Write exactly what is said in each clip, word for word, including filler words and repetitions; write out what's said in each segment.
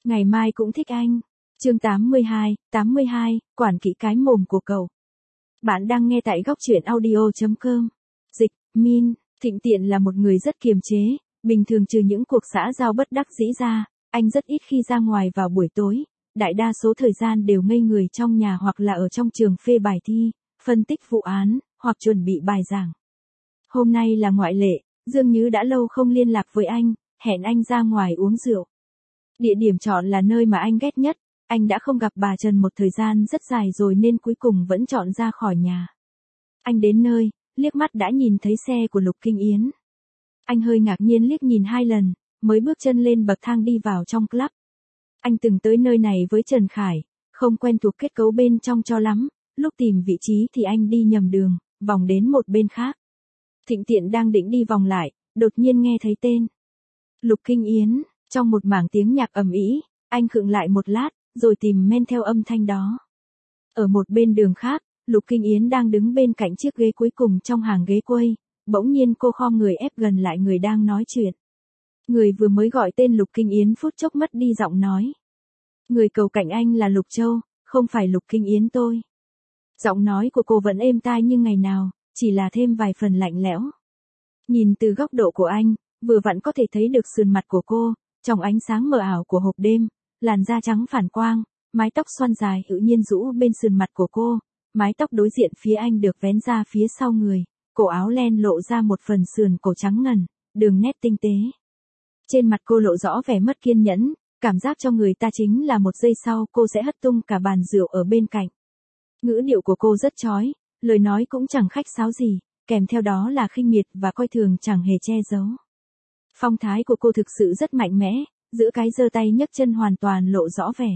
Ngày mai cũng thích anh. Chương tám mươi hai, tám mươi hai, quản kỹ cái mồm của cậu. Bạn đang nghe tại góc truyện audio chấm com. Dịch, Min, Thịnh Tiện là một người rất kiềm chế, bình thường trừ những cuộc xã giao bất đắc dĩ ra, anh rất ít khi ra ngoài vào buổi tối, đại đa số thời gian đều ngây người trong nhà hoặc là ở trong trường phê bài thi, phân tích vụ án, hoặc chuẩn bị bài giảng. Hôm nay là ngoại lệ, Dương Nhứ đã lâu không liên lạc với anh, hẹn anh ra ngoài uống rượu. Địa điểm chọn là nơi mà anh ghét nhất, anh đã không gặp bà Trần một thời gian rất dài rồi nên cuối cùng vẫn chọn ra khỏi nhà. Anh đến nơi, liếc mắt đã nhìn thấy xe của Lục Kinh Yến. Anh hơi ngạc nhiên liếc nhìn hai lần, mới bước chân lên bậc thang đi vào trong club. Anh từng tới nơi này với Trần Khải, không quen thuộc kết cấu bên trong cho lắm, lúc tìm vị trí thì anh đi nhầm đường, vòng đến một bên khác. Thịnh Tiện đang định đi vòng lại, đột nhiên nghe thấy tên Lục Kinh Yến, trong một mảng tiếng nhạc ầm ĩ, anh khựng lại một lát, rồi tìm men theo âm thanh đó. Ở một bên đường khác, Lục Kinh Yến đang đứng bên cạnh chiếc ghế cuối cùng trong hàng ghế quay, bỗng nhiên cô khom người ép gần lại người đang nói chuyện. Người vừa mới gọi tên Lục Kinh Yến phút chốc mất đi giọng nói. Người cầu cạnh anh là Lục Châu, không phải Lục Kinh Yến tôi. Giọng nói của cô vẫn êm tai như ngày nào, chỉ là thêm vài phần lạnh lẽo. Nhìn từ góc độ của anh, vừa vặn có thể thấy được sườn mặt của cô, trong ánh sáng mờ ảo của hộp đêm, làn da trắng phản quang, mái tóc xoăn dài tự nhiên rũ bên sườn mặt của cô, mái tóc đối diện phía anh được vén ra phía sau người, cổ áo len lộ ra một phần sườn cổ trắng ngần, đường nét tinh tế. Trên mặt cô lộ rõ vẻ mất kiên nhẫn, cảm giác cho người ta chính là một giây sau cô sẽ hất tung cả bàn rượu ở bên cạnh. Ngữ điệu của cô rất chói, lời nói cũng chẳng khách sáo gì, kèm theo đó là khinh miệt và coi thường chẳng hề che giấu. Phong thái của cô thực sự rất mạnh mẽ, giữa cái giơ tay nhấc chân hoàn toàn lộ rõ vẻ.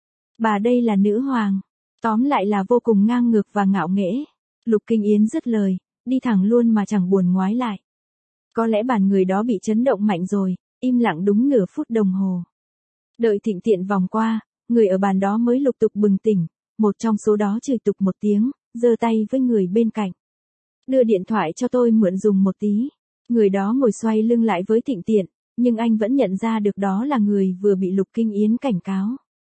Bà đây là nữ hoàng, tóm lại là vô cùng ngang ngược và ngạo nghễ. Lục Kinh Yến dứt lời, đi thẳng luôn mà chẳng buồn ngoái lại. Có lẽ bàn người đó bị chấn động mạnh rồi, im lặng đúng nửa phút đồng hồ. Đợi Thịnh Tiện vòng qua, người ở bàn đó mới lục tục bừng tỉnh, một trong số đó chửi tục một tiếng, giơ tay với người bên cạnh. Đưa điện thoại cho tôi mượn dùng một tí. Người đó ngồi xoay lưng lại với Thịnh Tiện, nhưng anh vẫn nhận ra được đó là người vừa bị Lục Kinh Yến cảnh cáo.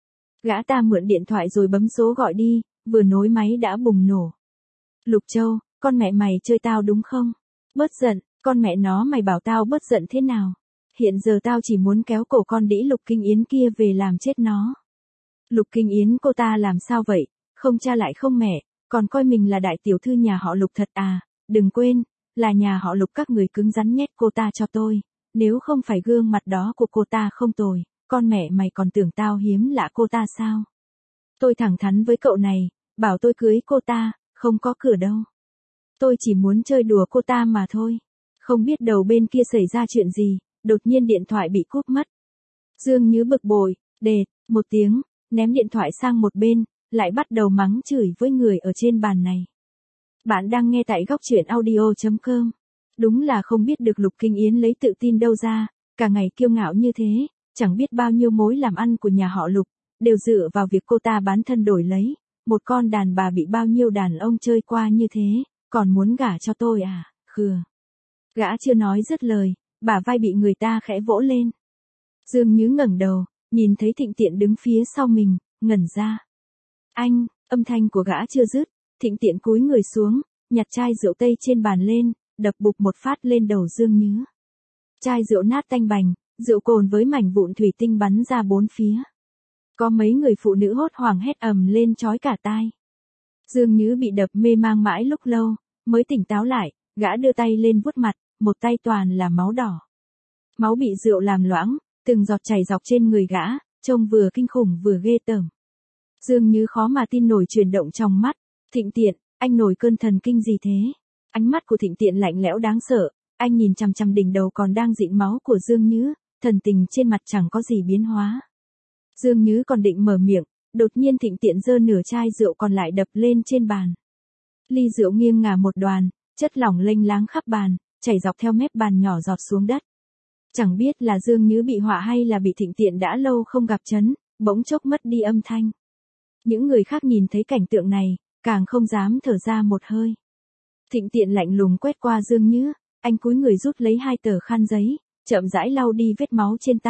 Gã ta mượn điện thoại rồi bấm số gọi đi, vừa nối máy đã bùng nổ. Lục Châu, con mẹ mày chơi tao đúng không? Bớt giận, con mẹ nó mày bảo tao bớt giận thế nào? Hiện giờ tao chỉ muốn kéo cổ con đĩ Lục Kinh Yến kia về làm chết nó. Lục Kinh Yến cô ta làm sao vậy, không cha lại không mẹ, còn coi mình là đại tiểu thư nhà họ Lục thật à, đừng quên, là nhà họ Lục các người cứng rắn nhét cô ta cho tôi, nếu không phải gương mặt đó của cô ta không tồi, con mẹ mày còn tưởng tao hiếm lạ cô ta sao? Tôi thẳng thắn với cậu này, bảo tôi cưới cô ta, không có cửa đâu. Tôi chỉ muốn chơi đùa cô ta mà thôi. Không biết đầu bên kia xảy ra chuyện gì, đột nhiên điện thoại bị cúp mất. Dương Nhứ bực bội, đệt, một tiếng, ném điện thoại sang một bên, lại bắt đầu mắng chửi với người ở trên bàn này. Bạn đang nghe tại góc truyện audio chấm com. Đúng là không biết được Lục Kinh Yến lấy tự tin đâu ra, cả ngày kiêu ngạo như thế, chẳng biết bao nhiêu mối làm ăn của nhà họ Lục, đều dựa vào việc cô ta bán thân đổi lấy, một con đàn bà bị bao nhiêu đàn ông chơi qua như thế, còn muốn gả cho tôi à, khừa. Gã chưa nói dứt lời, bả vai bị người ta khẽ vỗ lên. Dương Nhứ ngẩng đầu, nhìn thấy Thịnh Tiện đứng phía sau mình, ngẩn ra. Anh, âm thanh của gã chưa dứt, Thịnh Tiện cúi người xuống, nhặt chai rượu tây trên bàn lên, đập bụp một phát lên đầu Dương Nhứ. Chai rượu nát tanh bành, rượu cồn với mảnh vụn thủy tinh bắn ra bốn phía. Có mấy người phụ nữ hốt hoảng hét ầm lên chói cả tai. Dương Nhứ bị đập mê mang mãi lúc lâu, mới tỉnh táo lại, gã đưa tay lên vuốt mặt, một tay toàn là máu đỏ. Máu bị rượu làm loãng, từng giọt chảy dọc trên người gã, trông vừa kinh khủng vừa ghê tởm. Dương Nhứ khó mà tin nổi chuyển động trong mắt. Thịnh Tiện, anh nổi cơn thần kinh gì thế? Ánh mắt của Thịnh Tiện lạnh lẽo đáng sợ, anh nhìn chằm chằm đỉnh đầu còn đang dịn máu của Dương Nhứ, thần tình trên mặt chẳng có gì biến hóa. Dương Nhứ còn định mở miệng, đột nhiên Thịnh Tiện giơ nửa chai rượu còn lại đập lên trên bàn. Ly rượu nghiêng ngả một đoàn, chất lỏng lênh láng khắp bàn, chảy dọc theo mép bàn nhỏ giọt xuống đất. Chẳng biết là Dương Nhứ bị họa hay là bị Thịnh Tiện đã lâu không gặp chấn, bỗng chốc mất đi âm thanh. Những người khác nhìn thấy cảnh tượng này, càng không dám thở ra một hơi. Thịnh Tiện lạnh lùng quét qua Dương Nhứ, anh cúi người rút lấy hai tờ khăn giấy, chậm rãi lau đi vết máu trên tay,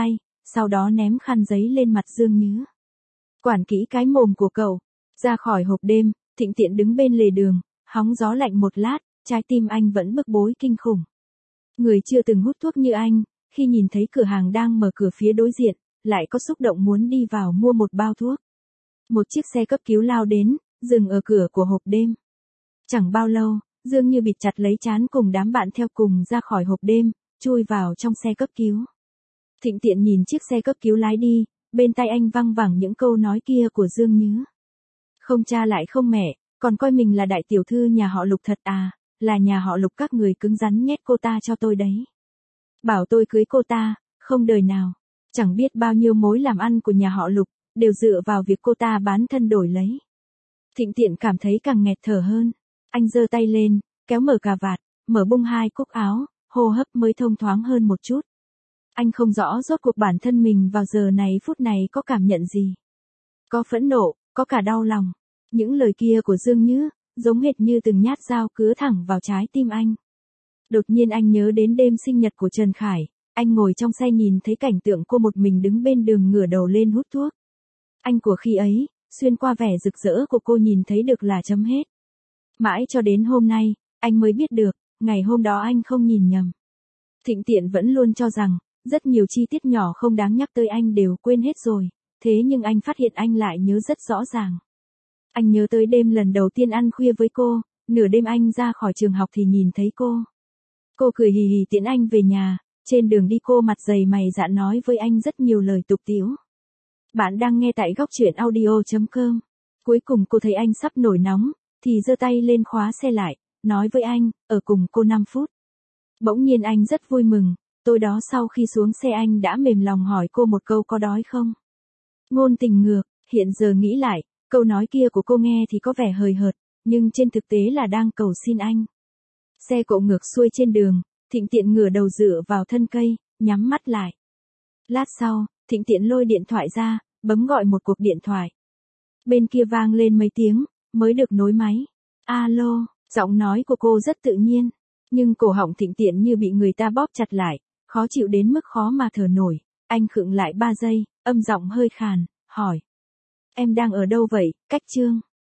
sau đó ném khăn giấy lên mặt Dương Nhứ. Quản kỹ cái mồm của cậu. Ra khỏi hộp đêm, Thịnh Tiện đứng bên lề đường, hóng gió lạnh một lát, trái tim anh vẫn bức bối kinh khủng. Người chưa từng hút thuốc như anh, khi nhìn thấy cửa hàng đang mở cửa phía đối diện, lại có xúc động muốn đi vào mua một bao thuốc. Một chiếc xe cấp cứu lao đến, dừng ở cửa của hộp đêm. Chẳng bao lâu, Dương Như bịt chặt lấy trán cùng đám bạn theo cùng ra khỏi hộp đêm, chui vào trong xe cấp cứu. Thịnh Tiện nhìn chiếc xe cấp cứu lái đi, bên tai anh văng vẳng những câu nói kia của Dương Nhứ. Không cha lại không mẹ, còn coi mình là đại tiểu thư nhà họ Lục thật à, là nhà họ Lục các người cứng rắn nhét cô ta cho tôi đấy. Bảo tôi cưới cô ta, không đời nào. Chẳng biết bao nhiêu mối làm ăn của nhà họ Lục, đều dựa vào việc cô ta bán thân đổi lấy. Thịnh Tiện cảm thấy càng nghẹt thở hơn. Anh giơ tay lên, kéo mở cà vạt, mở bung hai cúc áo, hô hấp mới thông thoáng hơn một chút. Anh không rõ rốt cuộc bản thân mình vào giờ này phút này có cảm nhận gì. Có phẫn nộ, có cả đau lòng. Những lời kia của Dương Nhứ, giống hệt như từng nhát dao cứa thẳng vào trái tim anh. Đột nhiên anh nhớ đến đêm sinh nhật của Trần Khải, anh ngồi trong xe nhìn thấy cảnh tượng cô một mình đứng bên đường ngửa đầu lên hút thuốc. Anh của khi ấy, xuyên qua vẻ rực rỡ của cô nhìn thấy được là chấm hết. Mãi cho đến hôm nay, anh mới biết được, ngày hôm đó anh không nhìn nhầm. Thịnh Tiện vẫn luôn cho rằng, rất nhiều chi tiết nhỏ không đáng nhắc tới anh đều quên hết rồi, thế nhưng anh phát hiện anh lại nhớ rất rõ ràng. Anh nhớ tới đêm lần đầu tiên ăn khuya với cô, nửa đêm anh ra khỏi trường học thì nhìn thấy cô. Cô cười hì hì tiễn anh về nhà, trên đường đi cô mặt dày mày dạn nói với anh rất nhiều lời tục tĩu. Bạn đang nghe tại góc truyện audio chấm com. Cuối cùng cô thấy anh sắp nổi nóng, thì giơ tay lên khóa xe lại, nói với anh, ở cùng cô năm phút. Bỗng nhiên anh rất vui mừng, tối đó sau khi xuống xe anh đã mềm lòng hỏi cô một câu có đói không. Ngôn tình ngược, hiện giờ nghĩ lại, câu nói kia của cô nghe thì có vẻ hời hợt, nhưng trên thực tế là đang cầu xin anh. Xe cộ ngược xuôi trên đường, Thịnh Tiện ngửa đầu dựa vào thân cây, nhắm mắt lại. Lát sau, Thịnh Tiện lôi điện thoại ra, bấm gọi một cuộc điện thoại. Bên kia vang lên mấy tiếng, mới được nối máy. Alo, giọng nói của cô rất tự nhiên, nhưng cổ họng Thịnh Tiện như bị người ta bóp chặt lại, khó chịu đến mức khó mà thở nổi. Anh khựng lại ba giây, âm giọng hơi khàn, hỏi. Em đang ở đâu vậy, Cách Trương?